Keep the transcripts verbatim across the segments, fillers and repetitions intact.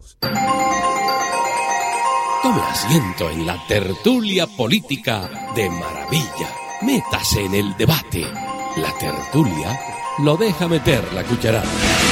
Tome asiento en la tertulia política de Maravilla. Métase en el debate. La tertulia lo deja meter la cucharada.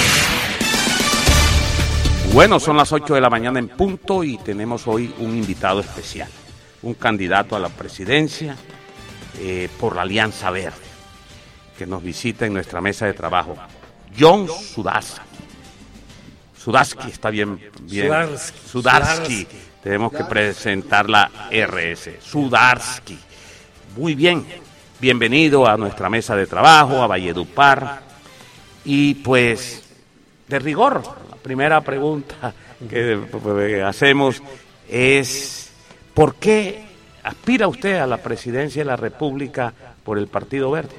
Bueno, son las ocho de la mañana en punto y tenemos hoy un invitado especial, un candidato a la presidencia eh, por la Alianza Verde, que nos visita en nuestra mesa de trabajo, John Sudarsky. Sudarsky, está bien, bien. Sudarsky. Sudarsky. Tenemos que presentar la R S. Sudarsky. Muy bien. Bienvenido a nuestra mesa de trabajo, a Valledupar. Y pues, de rigor, la primera pregunta que hacemos es, ¿por qué aspira usted a la presidencia de la República por el Partido Verde?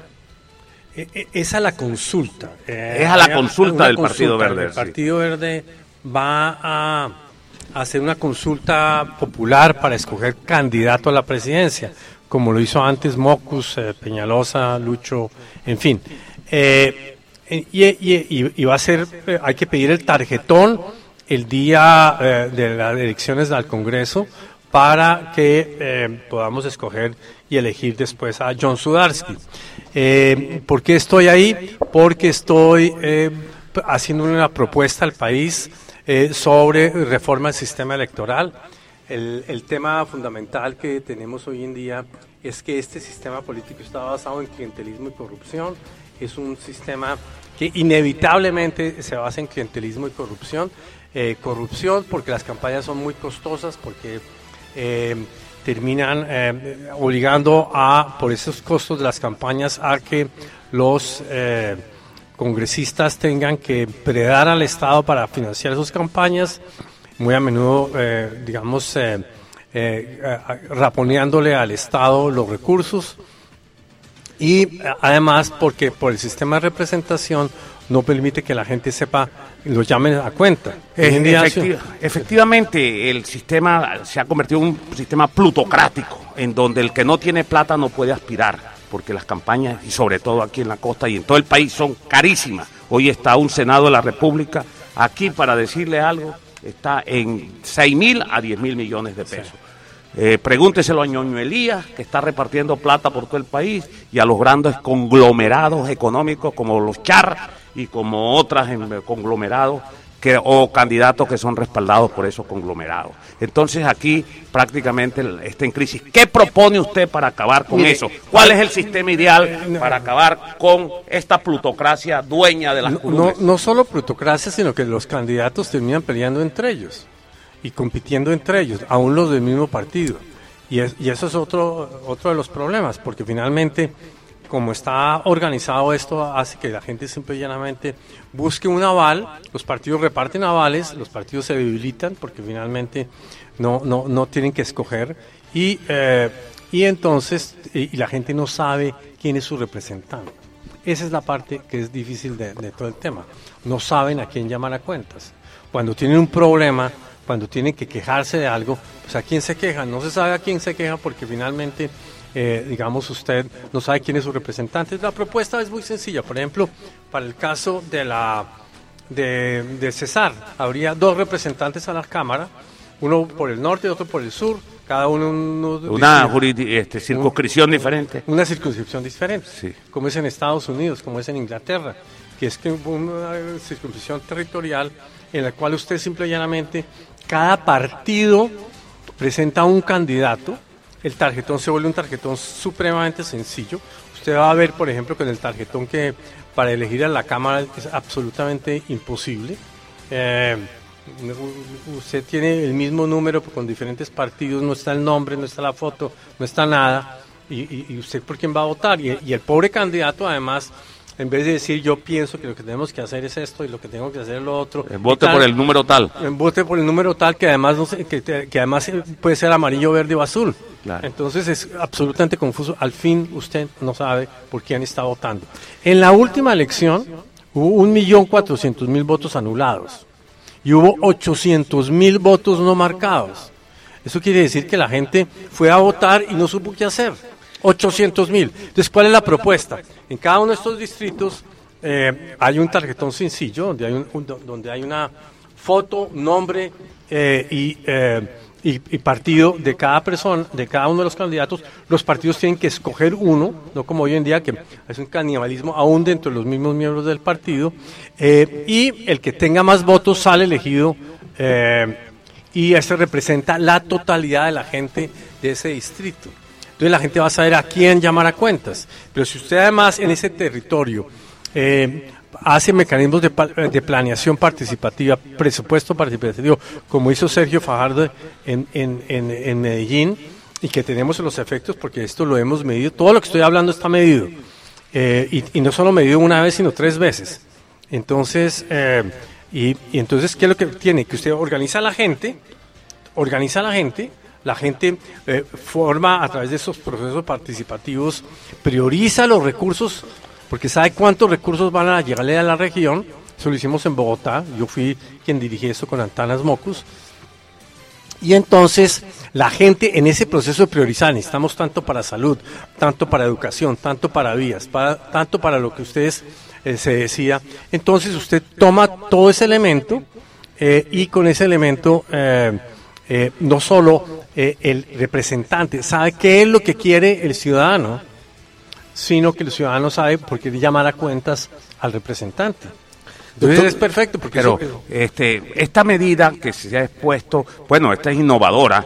Es a la consulta. Es a la consulta del Partido Verde. El Partido Verde va a hacer una consulta popular para escoger candidato a la presidencia, como lo hizo antes Mocus, eh, Peñalosa, Lucho, en fin. Eh, y, y, y va a ser, eh, hay que pedir el tarjetón el día eh, de las elecciones al Congreso para que eh, podamos escoger y elegir después a John Sudarsky. Eh, ¿Por qué estoy ahí? Porque estoy eh, haciendo una propuesta al país eh, sobre reforma del sistema electoral. El, el tema fundamental que tenemos hoy en día es que este sistema político está basado en clientelismo y corrupción. Es un sistema que inevitablemente se basa en clientelismo y corrupción. Eh, corrupción porque las campañas son muy costosas, porque eh, terminan eh, obligando a, por esos costos de las campañas, a que los eh, congresistas tengan que predar al Estado para financiar sus campañas, muy a menudo, eh, digamos, eh, eh, raponeándole al Estado los recursos, y además porque por el sistema de representación no permite que la gente sepa, lo llamen a cuenta. Efectiva, efectivamente, el sistema se ha convertido en un sistema plutocrático, en donde el que no tiene plata no puede aspirar, porque las campañas, y sobre todo aquí en la costa y en todo el país, son carísimas. Hoy está un Senado de la República, aquí para decirle algo, está en seis mil a diez mil millones de pesos. Sí. Eh, pregúnteselo a Ñoño Elías, que está repartiendo plata por todo el país, y a los grandes conglomerados económicos como los Char y como otras conglomerados que, o candidatos que son respaldados por esos conglomerados. Entonces aquí prácticamente está en crisis. ¿Qué propone usted para acabar con Mire, eso? ¿Cuál es el sistema ideal para acabar con esta plutocracia dueña de las curules? No, no solo plutocracia, sino que los candidatos terminan peleando entre ellos y compitiendo entre ellos, aún los del mismo partido. Y, es, y eso es otro, otro de los problemas, porque finalmente, como está organizado esto, hace que la gente simple y llanamente busque un aval, los partidos reparten avales, los partidos se debilitan porque finalmente no, no, no tienen que escoger, y, eh, y entonces y, y la gente no sabe quién es su representante. Esa es la parte que es difícil de, de todo el tema. No saben a quién llamar a cuentas. Cuando tienen un problema, cuando tienen que quejarse de algo, pues ¿a quién se queja? No se sabe a quién se queja porque finalmente, eh, digamos, usted no sabe quién es su representante. La propuesta es muy sencilla. Por ejemplo, para el caso de la de, de Cesar, habría dos representantes a la Cámara, uno por el norte y otro por el sur, cada uno... uno una jurisdi- este, circunscripción un, diferente. Una circunscripción diferente, sí. Como es en Estados Unidos, como es en Inglaterra, que es que una circunscripción territorial en la cual usted simple y llanamente, cada partido presenta un candidato, el tarjetón se vuelve un tarjetón supremamente sencillo. Usted va a ver, por ejemplo, que en el tarjetón que para elegir a la Cámara es absolutamente imposible. Eh, usted tiene el mismo número con diferentes partidos, no está el nombre, no está la foto, no está nada, y, y, y usted por quién va a votar. Y, y el pobre candidato, además, en vez de decir yo pienso que lo que tenemos que hacer es esto y lo que tengo que hacer es lo otro. Eh, vote tal, por el número tal. Eh, vote por el número tal que además no sé, que, que además puede ser amarillo, verde o azul. Claro. Entonces es absolutamente confuso. Al fin usted no sabe por quién está votando. En la última elección hubo un millón cuatrocientos mil votos anulados y hubo ochocientos mil votos no marcados. Eso quiere decir que la gente fue a votar y no supo qué hacer. ochocientos mil. Entonces, ¿cuál es la propuesta? En cada uno de estos distritos eh, hay un tarjetón sencillo donde hay, un, un, donde hay una foto, nombre eh, y, eh, y, y partido de cada persona, de cada uno de los candidatos, los partidos tienen que escoger uno, no como hoy en día que es un canibalismo aún dentro de los mismos miembros del partido, eh, y el que tenga más votos sale elegido, eh, y ese representa la totalidad de la gente de ese distrito. Entonces la gente va a saber a quién llamar a cuentas. Pero si usted además en ese territorio eh, hace mecanismos de, de planeación participativa, presupuesto participativo, como hizo Sergio Fajardo en, en, en, en Medellín, y que tenemos los efectos, porque esto lo hemos medido, todo lo que estoy hablando está medido, eh, y, y no solo medido una vez, sino tres veces. Entonces, eh, y, y entonces, ¿qué es lo que tiene? Que usted organiza a la gente, organiza a la gente, la gente eh, forma a través de esos procesos participativos, prioriza los recursos, porque sabe cuántos recursos van a llegarle a la región. Eso lo hicimos en Bogotá, yo fui quien dirigí eso con Antanas Mocus. Y entonces la gente en ese proceso de priorizar, necesitamos tanto para salud, tanto para educación, tanto para vías, para, tanto para lo que ustedes eh, se decía. Entonces usted toma todo ese elemento eh, y con ese elemento eh, eh, no solo eh, el representante sabe qué es lo que quiere el ciudadano, sino que el ciudadano sabe por qué llamar a cuentas al representante. Entonces es perfecto, porque pero eso, este, esta medida que se ha expuesto, bueno, esta es innovadora,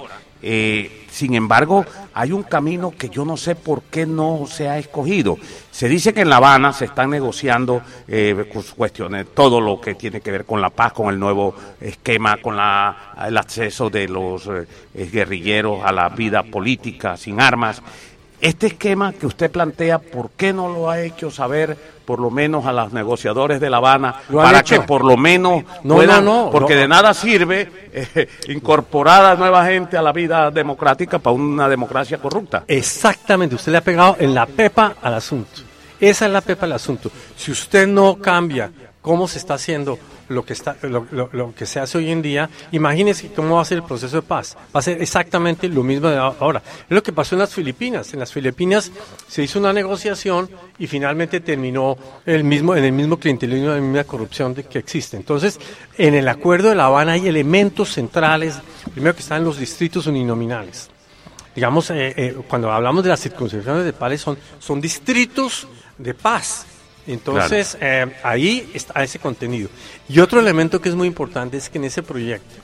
eh, sin embargo, hay un camino que yo no sé por qué no se ha escogido. Se dice que en La Habana se están negociando eh, cuestiones, todo lo que tiene que ver con la paz, con el nuevo esquema, con la, el acceso de los eh, guerrilleros a la vida política sin armas. Este esquema que usted plantea, ¿por qué no lo ha hecho saber por lo menos a los negociadores de La Habana para hecho? que por lo menos no, puedan, no, no, porque no. de nada sirve eh, incorporar a nueva gente a la vida democrática para una democracia corrupta? Exactamente, usted le ha pegado en la pepa al asunto. Esa es la pepa del asunto. Si usted no cambia cómo se está haciendo lo que está lo, lo, lo que se hace hoy en día, imagínense cómo va a ser el proceso de paz. Va a ser exactamente lo mismo de ahora. Es lo que pasó en las Filipinas. En las Filipinas se hizo una negociación y finalmente terminó el mismo en el mismo clientelismo, en la misma corrupción de, que existe. Entonces, en el Acuerdo de La Habana hay elementos centrales, primero que están los distritos uninominales. Digamos, eh, eh, cuando hablamos de las circunscripciones de paz, son, son distritos de paz. Entonces, claro. eh, ahí está ese contenido. Y otro elemento que es muy importante es que en ese proyecto,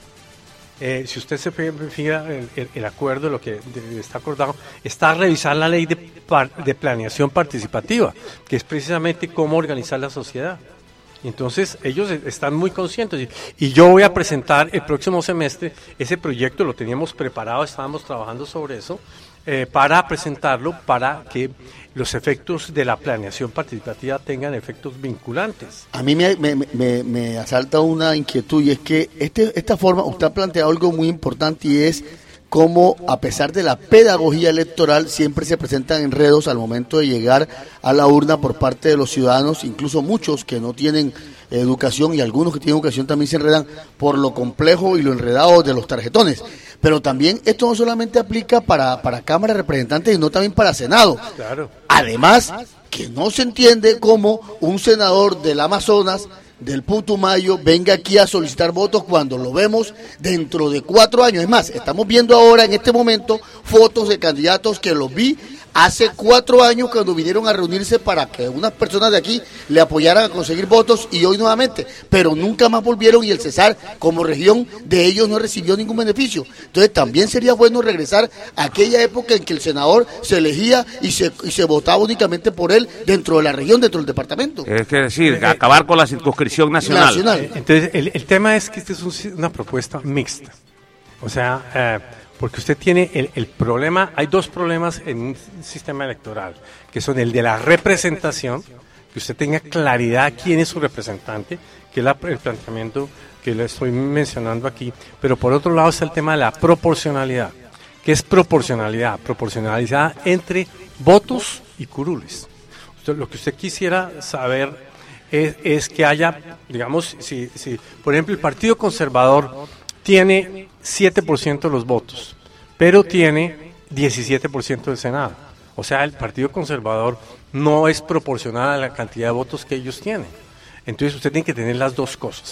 eh, si usted se fija el, el, el acuerdo, lo que de, está acordado, está a revisar la ley de, par, de planeación participativa, que es precisamente cómo organizar la sociedad. Entonces, ellos están muy conscientes. Y, y yo voy a presentar el próximo semestre ese proyecto, lo teníamos preparado, estábamos trabajando sobre eso, eh, para presentarlo, para que los efectos de la planeación participativa tengan efectos vinculantes. A mí me, me, me, me asalta una inquietud, y es que este, esta forma, usted ha planteado algo muy importante, y es cómo, a pesar de la pedagogía electoral, siempre se presentan enredos al momento de llegar a la urna por parte de los ciudadanos, incluso muchos que no tienen educación, y algunos que tienen educación también se enredan por lo complejo y lo enredado de los tarjetones. Pero también esto no solamente aplica para, para Cámara de Representantes, sino también para Senado. Claro. Además, que no se entiende cómo un senador del Amazonas, del Putumayo, venga aquí a solicitar votos cuando lo vemos dentro de cuatro años. Es más, estamos viendo ahora en este momento fotos de candidatos que los vi hace cuatro años cuando vinieron a reunirse para que unas personas de aquí le apoyaran a conseguir votos, y hoy nuevamente, pero nunca más volvieron, y el Cesar como región de ellos no recibió ningún beneficio. Entonces también sería bueno regresar a aquella época en que el senador se elegía y se, y se votaba únicamente por él dentro de la región, dentro del departamento. Es que decir, eh, acabar con la circunscripción nacional. nacional. Eh, entonces el, el tema es que esta es un, una propuesta mixta. O sea, eh, porque usted tiene el, el problema, hay dos problemas en un sistema electoral, que son el de la representación, que usted tenga claridad quién es su representante, que es la, el planteamiento que le estoy mencionando aquí, pero por otro lado está el tema de la proporcionalidad. ¿Qué es proporcionalidad? Proporcionalidad entre votos y curules. Usted, lo que usted quisiera saber es, es que haya, digamos, si, si por ejemplo el Partido Conservador tiene siete por ciento de los votos, pero tiene diecisiete por ciento del Senado. O sea, el Partido Conservador no es proporcional a la cantidad de votos que ellos tienen. Entonces usted tiene que tener las dos cosas.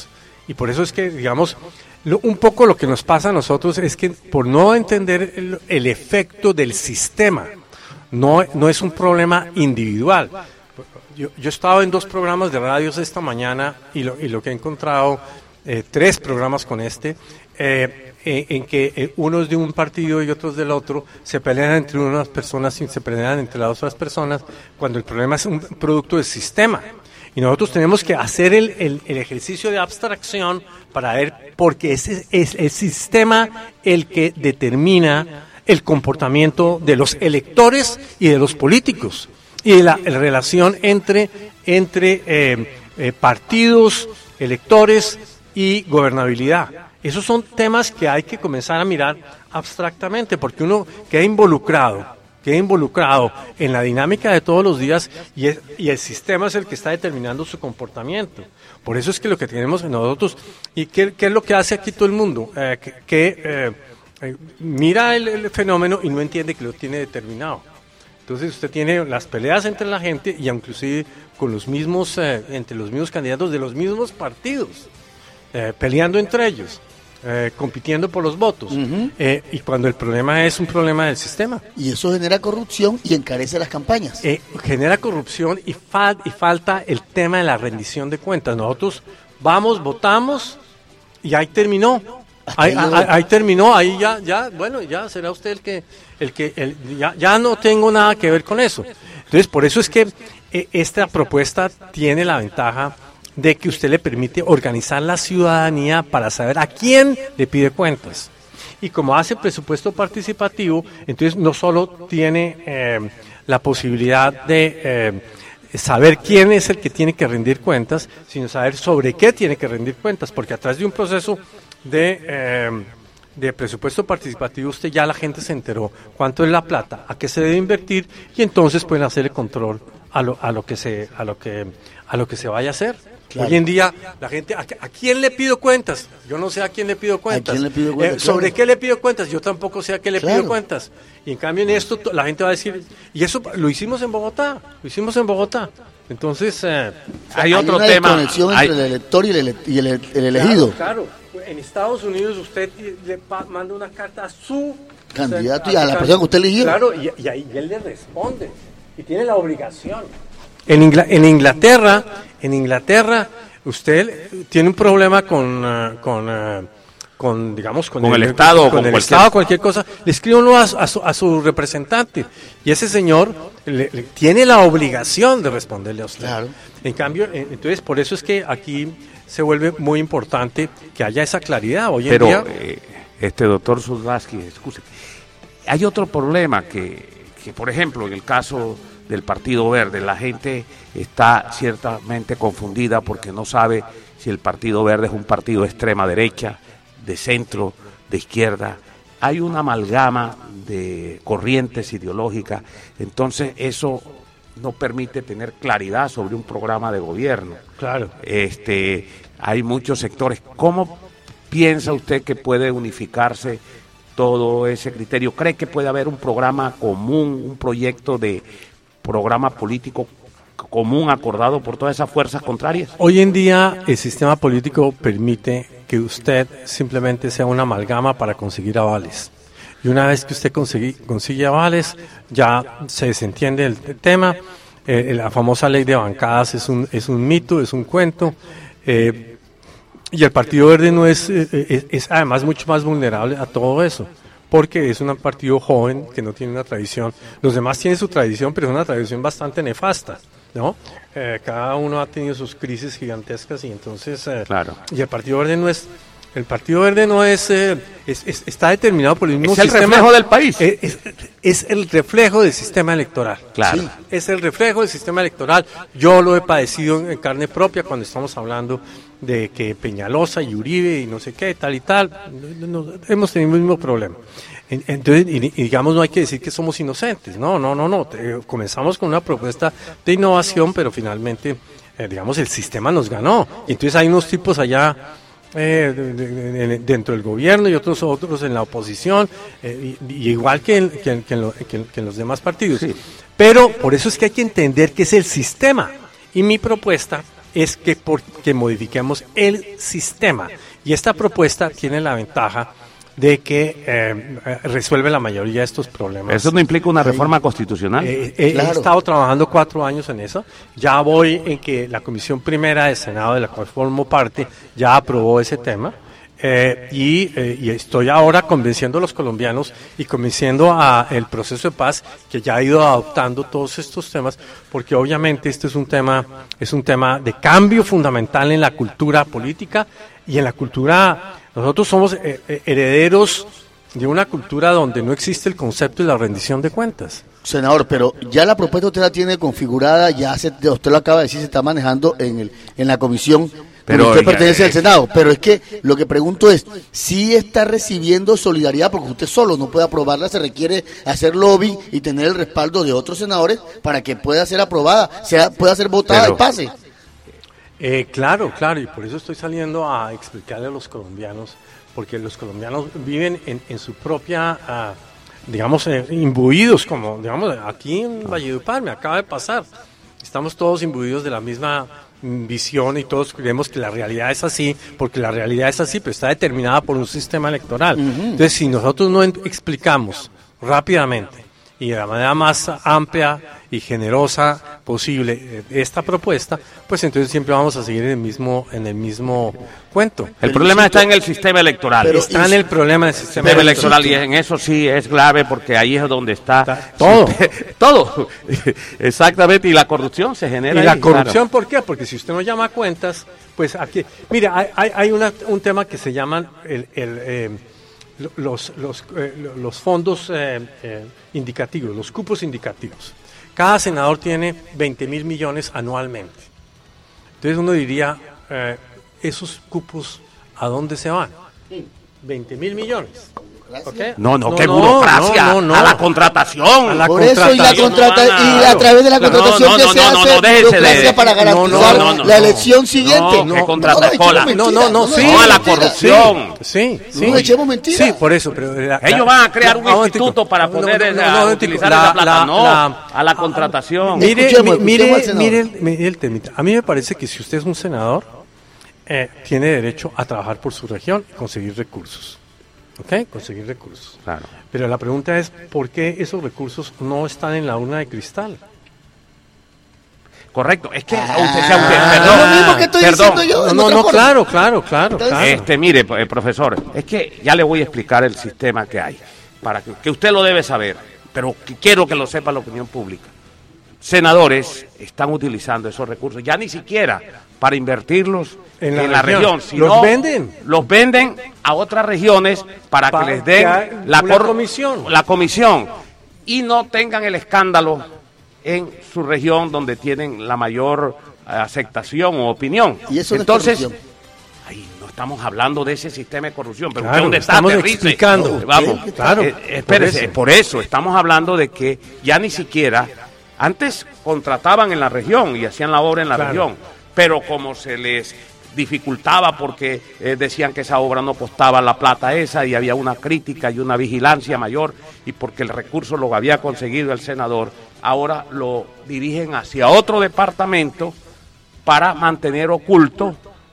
Y por eso es que, digamos, lo, un poco lo que nos pasa a nosotros es que por no entender el, el efecto del sistema, no, no es un problema individual. Yo, yo he estado en dos programas de radios esta mañana y lo, y lo que he encontrado, eh, tres programas con este, eh, en, en que eh, unos de un partido y otros del otro se pelean entre unas personas y se pelean entre las otras personas cuando el problema es un producto del sistema. Y nosotros tenemos que hacer el, el, el ejercicio de abstracción para ver, porque ese es el sistema el que determina el comportamiento de los electores y de los políticos, y de la, la relación entre, entre eh, eh, partidos, electores y gobernabilidad. Esos son temas que hay que comenzar a mirar abstractamente, porque uno queda involucrado. queda involucrado en la dinámica de todos los días y, es, y el sistema es el que está determinando su comportamiento. Por eso es que lo que tenemos nosotros, ¿y qué, qué es lo que hace aquí todo el mundo? Eh, que que eh, eh, mira el, el fenómeno y no entiende que lo tiene determinado. Entonces usted tiene las peleas entre la gente y inclusive con los mismos, eh, entre los mismos candidatos de los mismos partidos, eh, peleando entre ellos. Eh, compitiendo por los votos, uh-huh. eh, y cuando el problema es un problema del sistema. Y eso genera corrupción y encarece las campañas. Eh, genera corrupción y, fal- y falta el tema de la rendición de cuentas. Nosotros vamos, votamos y ahí terminó. Ahí, ahí, ahí, ahí terminó, ahí ya, ya, bueno, ya será usted el que, el que, el, ya, ya no tengo nada que ver con eso. Entonces, por eso es que eh, esta propuesta tiene la ventaja de que usted le permite organizar la ciudadanía para saber a quién le pide cuentas. Y como hace presupuesto participativo, entonces no solo tiene eh, la posibilidad de eh, saber quién es el que tiene que rendir cuentas, sino saber sobre qué tiene que rendir cuentas, porque a través de un proceso de, eh, de presupuesto participativo usted ya la gente se enteró cuánto es la plata, a qué se debe invertir, y entonces pueden hacer el control a lo, a lo que se, a lo que, a lo que se vaya a hacer. Claro. Hoy en día, la gente, ¿a, ¿a quién le pido cuentas? Yo no sé a quién le pido cuentas. ¿A quién le pido cuentas? Eh, ¿Sobre claro. qué le pido cuentas? Yo tampoco sé a qué le claro. pido cuentas. Y en cambio en esto la gente va a decir, y eso lo hicimos en Bogotá, lo hicimos en Bogotá. Entonces, eh, hay, hay otro una tema. Desconexión hay... entre el elector y el, ele- y el, el elegido. Claro, claro. En Estados Unidos usted le pa- manda una carta a su candidato o sea, y a, a la persona que usted eligió. Claro, y, y ahí y él le responde. Y tiene la obligación. En, Ingl- en Inglaterra, en Inglaterra, usted tiene un problema con, uh, con, uh, con digamos, con, con el, el Estado, con, con el cualquier... Estado, cualquier cosa. Le escribe uno a, a, su, a su representante y ese señor le, le, tiene la obligación de responderle a usted. Claro. En cambio, eh, entonces por eso es que aquí se vuelve muy importante que haya esa claridad. Hoy en Pero, día, eh, este doctor Sudarsky, excuse, hay otro problema que, que, por ejemplo, en el caso del Partido Verde, la gente está ciertamente confundida porque no sabe si el Partido Verde es un partido de extrema derecha, de centro, de izquierda. Hay una amalgama de corrientes ideológicas, entonces eso no permite tener claridad sobre un programa de gobierno. claro. Este, hay muchos sectores. ¿Cómo piensa usted que puede unificarse todo ese criterio? ¿Cree que puede haber un programa común, un proyecto de programa político común acordado por todas esas fuerzas contrarias? Hoy en día el sistema político permite que usted simplemente sea una amalgama para conseguir avales. Y una vez que usted consigue, consigue avales, ya se desentiende el tema. Eh, la famosa ley de bancadas es un, es un mito, es un cuento. Eh, y el Partido Verde no es, eh, es, es además mucho más vulnerable a todo eso, porque es un partido joven que no tiene una tradición. Los demás tienen su tradición, pero es una tradición bastante nefasta, ¿no? Eh, cada uno ha tenido sus crisis gigantescas y entonces... Eh, claro. Y el Partido Verde no es... El Partido Verde no es, eh, es, es... Está determinado por el mismo sistema. Es el sistema, reflejo del país. Es, es, es el reflejo del sistema electoral. Claro. Sí, es el reflejo del sistema electoral. Yo lo he padecido en carne propia cuando estamos hablando de que Peñalosa y Uribe y no sé qué, tal y tal. No, no, hemos tenido el mismo problema. Entonces, y, y digamos, no hay que decir que somos inocentes. No, no, no, no. Comenzamos con una propuesta de innovación, pero finalmente, eh, digamos, el sistema nos ganó. Y entonces hay unos tipos allá... Eh, de, de, de, dentro del gobierno y otros otros en la oposición, eh, y, y igual que en, que, que, en lo, que, que en los demás partidos. Sí. Pero por eso es que hay que entender que es el sistema. Y mi propuesta es que, por, que modifiquemos el sistema. Y esta propuesta tiene la ventaja de que eh, resuelve la mayoría de estos problemas. ¿Eso no implica una reforma constitucional? Eh, eh, Claro. He estado trabajando cuatro años en eso. Ya voy en que la Comisión Primera del Senado, de la cual formo parte, ya aprobó ese tema. Eh, y, eh, y estoy ahora convenciendo a los colombianos y convenciendo a el proceso de paz, que ya ha ido adoptando todos estos temas, porque obviamente este es un tema, es un tema de cambio fundamental en la cultura política y en la cultura. Nosotros somos eh, eh, herederos de una cultura donde no existe el concepto de la rendición de cuentas. Senador, pero ya la propuesta usted la tiene configurada, ya se, usted lo acaba de decir, se está manejando en el en la comisión. Pero usted ya, pertenece eh, al Senado, pero es que lo que pregunto es, si está recibiendo solidaridad, porque usted solo no puede aprobarla, se requiere hacer lobby y tener el respaldo de otros senadores para que pueda ser aprobada, sea pueda ser votada Pero- y pase. Eh, claro, claro, y por eso estoy saliendo a explicarle a los colombianos, porque los colombianos viven en, en su propia, ah, digamos, eh, imbuidos, como, digamos, aquí en Valledupar me acaba de pasar. Estamos todos imbuidos de la misma mm, visión y todos creemos que la realidad es así, porque la realidad es así, pero está determinada por un sistema electoral. Entonces, si nosotros no en- explicamos rápidamente y de la manera más amplia y generosa posible eh, esta propuesta, pues entonces siempre vamos a seguir en el mismo en el mismo cuento. El problema está en el sistema electoral. Pero- Está en el problema del sistema Sistema electoral. electoral, y en eso sí es grave, porque ahí es donde está, Está todo. todo. Exactamente, y la corrupción se genera Y la ahí, corrupción, ¿por qué? Porque si usted no llama a cuentas, pues aquí, mira, hay, hay, hay una, un tema que se llaman el, el, eh, lo- los, los, eh, los fondos eh, eh, indicativos, los cupos indicativos. Cada senador tiene veinte mil millones anualmente. Entonces uno diría, eh, esos cupos, ¿a dónde se van? veinte mil millones. ¿Ok? No, no, qué burocracia, no, no, no. a la contratación. A la Por eso y la contratación. contrata No, y a través de la no, contratación no, que no, se no, no, hace no, déjese de- burocracia para no, no, garantizar no, no, la no. elección siguiente. No, que contrata- echemos hola. mentiras, No, no, no, sí. No a la echemos mentiras. corrupción. Sí, sí. No echemos mentiras. Sí, por eso. Pero la- Ellos la- van a crear un no, momentico. instituto para No, poder no, eh, no, a no, momentico. utilizar La- esa plata. la- No, la- a la contratación. Mire, Escuchemos, mi- escuchemos mire, al senador. mire, el- mire el temita. A mí me parece que si usted es un senador, eh, tiene derecho a trabajar por su región y conseguir recursos. ¿Ok? Conseguir recursos. Claro. Pero la pregunta es, ¿por qué esos recursos no están en la urna de cristal? Correcto, es que Ah, usted, sea usted, es perdón, lo mismo que estoy perdón. diciendo yo. No, en no, otra no, forma. claro, claro, claro, Entonces, claro. Este, mire, eh, profesor, es que ya le voy a explicar el sistema que hay, para que, que usted lo debe saber, pero que quiero que lo sepa la opinión pública. Senadores están utilizando esos recursos, ya ni siquiera para invertirlos En en la la, región. región, sino Los venden. los venden a otras regiones para Pa- que les den que hay la, una cor- comisión. la comisión y no tengan el escándalo en su región donde tienen la mayor eh, aceptación o opinión. Y eso no es Entonces, corrupción. ay, no estamos hablando de ese sistema de corrupción, pero Claro, usted dónde está, estamos aterrice. explicando. Vamos, Sí, claro, eh, por espérese, eso. por eso estamos hablando de que ya ni siquiera antes contrataban en la región y hacían la obra en la Claro. región, pero como se les dificultaba porque eh, decían que esa obra no costaba la plata esa y había una crítica y una vigilancia mayor y porque el recurso lo había conseguido el senador, ahora lo dirigen hacia otro departamento para mantener oculto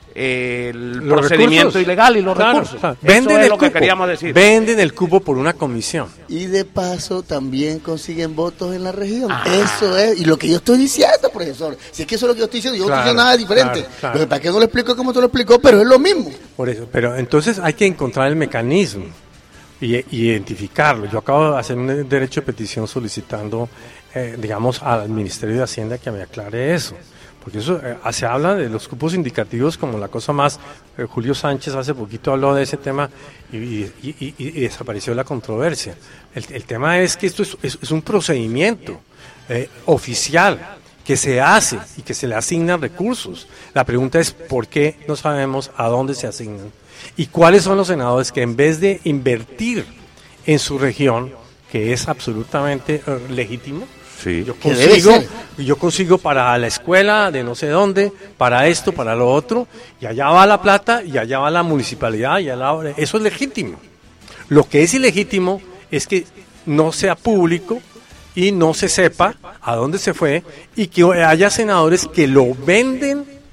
eh, el Los procedimiento recursos. ilegal y los Claro, recursos. claro. Eso Venden es el lo que cupo. queríamos decir. Venden el cupo por una comisión. Y de paso también consiguen votos en la región. Ah. Eso es. Y lo que yo estoy diciendo, profesor. Si es que eso es lo que yo estoy diciendo, yo no Claro, estoy diciendo nada diferente. claro, claro. Lo que pasa es que no lo explico como tú lo explicó, pero es lo mismo. Por eso, pero entonces hay que encontrar el mecanismo y, y identificarlo. Yo acabo de hacer un derecho de petición solicitando, eh, digamos, al Ministerio de Hacienda que me aclare eso. Porque eso eh, se habla de los cupos indicativos como la cosa más. eh, Julio Sánchez hace poquito habló de ese tema y, y- y- y desapareció la controversia. El, el tema es que esto es, es- es un procedimiento eh, oficial que se hace y que se le asignan recursos. La pregunta es por qué no sabemos a dónde se asignan y cuáles son los senadores que en vez de invertir en su región, que es absolutamente eh, legítimo, Sí. yo Que debe consigo, ser. yo consigo para la escuela de no sé dónde, para esto, para lo otro, y allá va la plata y allá va la municipalidad y allá va- eso es legítimo. Lo que es ilegítimo es que no sea público y no se sepa a dónde se fue y que haya senadores que lo venden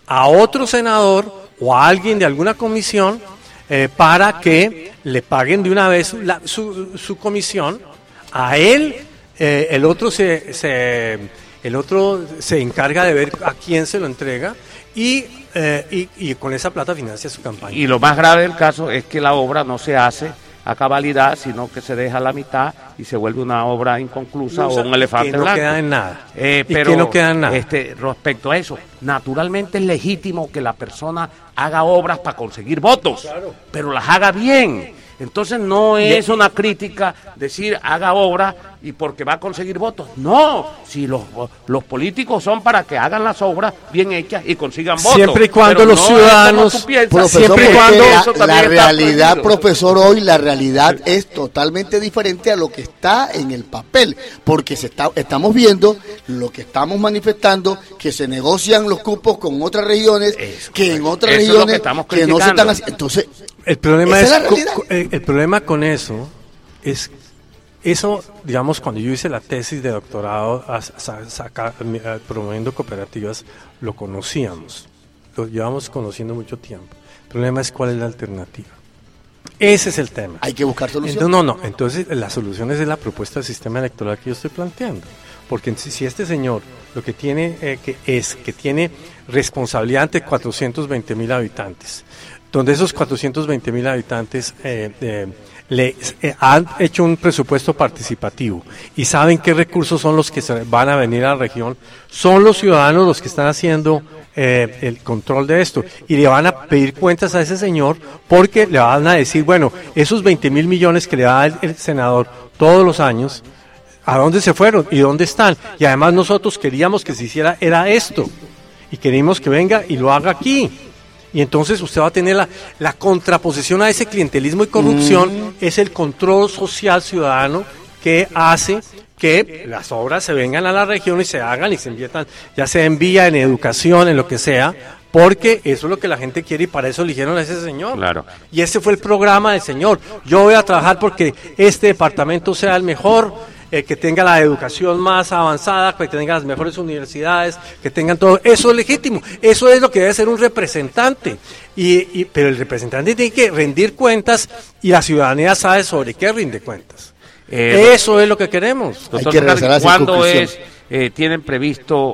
a otro senador o a alguien de alguna comisión eh, para que le paguen de una vez la, su, su comisión a él. Eh, el otro se, se el otro se encarga de ver a quién se lo entrega y, eh, y, y con esa plata financia su campaña. Y lo más grave del caso es que la obra no se hace a cabalidad, sino que se deja a la mitad y se vuelve una obra inconclusa no, o un elefante que no blanco. queda en nada. Eh, ¿Y pero que no queda en nada? Este, respecto a eso, naturalmente es legítimo que la persona haga obras para conseguir votos, claro, pero las haga bien. Entonces no es una crítica decir haga obra y porque va a conseguir votos. No, si los, los políticos son para que hagan las obras bien hechas y consigan votos. Siempre y cuando los no ciudadanos, profesor, siempre y cuando la, la realidad, profesor, hoy la realidad es totalmente diferente a lo que está en el papel, porque se está, estamos viendo lo que estamos manifestando, que se negocian los cupos con otras regiones, eso, que en otras regiones que, que no se están haciendo. Entonces, el problema es, es co, el, el problema con eso es eso, digamos, cuando yo hice la tesis de doctorado a, a, saca, a, promoviendo cooperativas, lo conocíamos, lo llevamos conociendo mucho tiempo. El problema es cuál es la alternativa. Ese es el tema. Hay que buscar soluciones. No, no, no. Entonces, la solución es de la propuesta del sistema electoral que yo estoy planteando. Porque si este señor lo que tiene eh, que es que tiene responsabilidad ante cuatrocientos veinte mil habitantes, donde esos cuatrocientos veinte mil habitantes eh, eh, le eh, han hecho un presupuesto participativo y saben qué recursos son los que se van a venir a la región, son los ciudadanos los que están haciendo eh, el control de esto y le van a pedir cuentas a ese señor porque le van a decir, bueno, esos veinte mil millones que le da el, el senador todos los años, ¿a dónde se fueron y dónde están? Y además nosotros queríamos que se hiciera era esto y queríamos que venga y lo haga aquí. Y entonces usted va a tener la, la contraposición a ese clientelismo y corrupción, mm. es el control social ciudadano que hace que las obras se vengan a la región y se hagan y se inviertan, ya sea en vía, en educación, en lo que sea, porque eso es lo que la gente quiere y para eso eligieron a ese señor. Claro. Y ese fue el programa del señor. Yo voy a trabajar porque este departamento sea el mejor, Eh, que tenga la educación más avanzada, que tenga las mejores universidades, que tengan todo, eso es legítimo, eso es lo que debe ser un representante, y, y pero el representante tiene que rendir cuentas y la ciudadanía sabe sobre qué rinde cuentas. Eh, eso es lo que queremos. Doctor, ¿cuándo es, eh, tienen previsto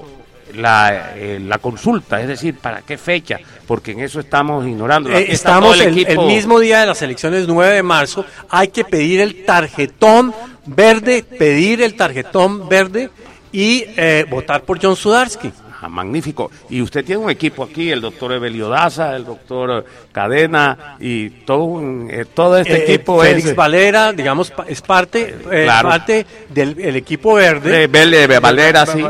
la, eh, la consulta? Es decir, ¿para qué fecha? Porque en eso estamos ignorando. Eh, estamos el, el, el mismo día de las elecciones, nueve de marzo, hay que pedir el tarjetón verde, pedir el tarjetón verde y eh, votar por John Sudarsky. Ah, magnífico. Y usted tiene un equipo aquí, el doctor Evelio Daza, el doctor Cadena y todo eh, todo este eh, equipo. Félix es, Valera, digamos, es parte, eh, claro. parte del el equipo verde. Eh, Bele, Valera, sí.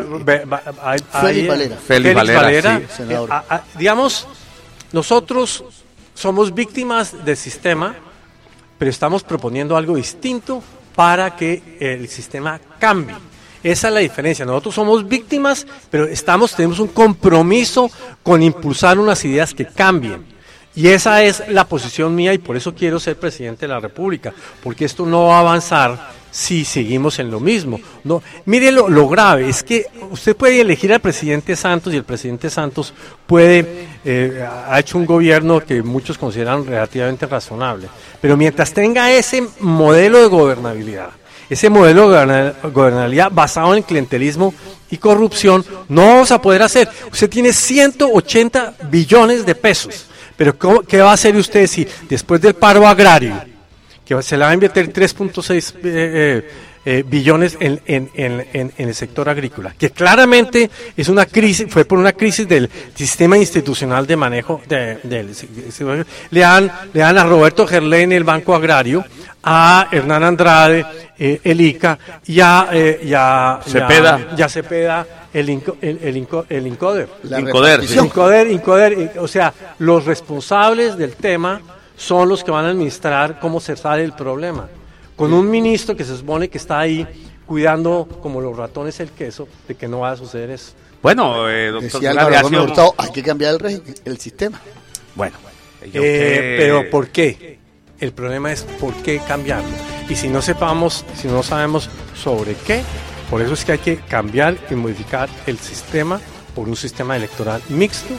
Félix Valera. Félix Valera, Valera sí. Eh, a, a, digamos, nosotros somos víctimas del sistema, pero estamos proponiendo algo distinto para que el sistema cambie. Esa es la diferencia. Nosotros somos víctimas, pero estamos tenemos un compromiso con impulsar unas ideas que cambien. Y esa es la posición mía y por eso quiero ser presidente de la República, porque esto no va a avanzar si seguimos en lo mismo. No, mire lo, lo grave, es que usted puede elegir al presidente Santos y el presidente Santos puede, eh, ha hecho un gobierno que muchos consideran relativamente razonable, pero mientras tenga ese modelo de gobernabilidad, ese modelo de gobernabilidad basado en clientelismo y corrupción, no vamos a poder hacer. Usted tiene ciento ochenta billones de pesos, pero ¿cómo, ¿qué va a hacer usted si después del paro agrario, que se le va a invertir tres punto seis eh, eh, billones en, en, en, en, en el sector agrícola, que claramente es una crisis, fue por una crisis del sistema institucional de manejo de, de, de, le dan le dan a Roberto Gerlén el Banco Agrario, a Hernán Andrade eh, el I C A y a eh, y a Cepeda, ya Cepeda el Inco, el, el, Inco, el Incoder, Incoder, sí. Incoder, Incoder, o sea, los responsables del tema son los que van a administrar cómo se sale el problema, con un ministro que se supone que está ahí cuidando como los ratones el queso de que no va a suceder eso. Bueno, eh, doctor, decía Álvaro Hurtado, hay que cambiar el, régimen, el sistema. Bueno, eh, que... pero ¿por qué? El problema es por qué cambiarlo. Y si no sepamos, si no sabemos sobre qué, por eso es que hay que cambiar y modificar el sistema por un sistema electoral mixto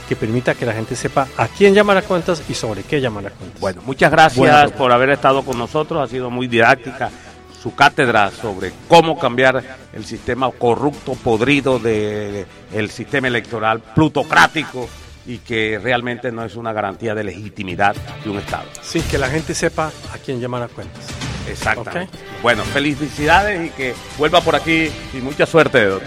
que permita que la gente sepa a quién llamar a cuentas y sobre qué llamar a cuentas. Bueno, muchas gracias Bueno, por haber estado con nosotros, ha sido muy didáctica su cátedra sobre cómo cambiar el sistema corrupto, podrido del sistema electoral plutocrático y que realmente no es una garantía de legitimidad de un Estado. Sí, que la gente sepa a quién llamar a cuentas. Exactamente. Okay. Bueno, felicidades y que vuelva por aquí y mucha suerte, doctor.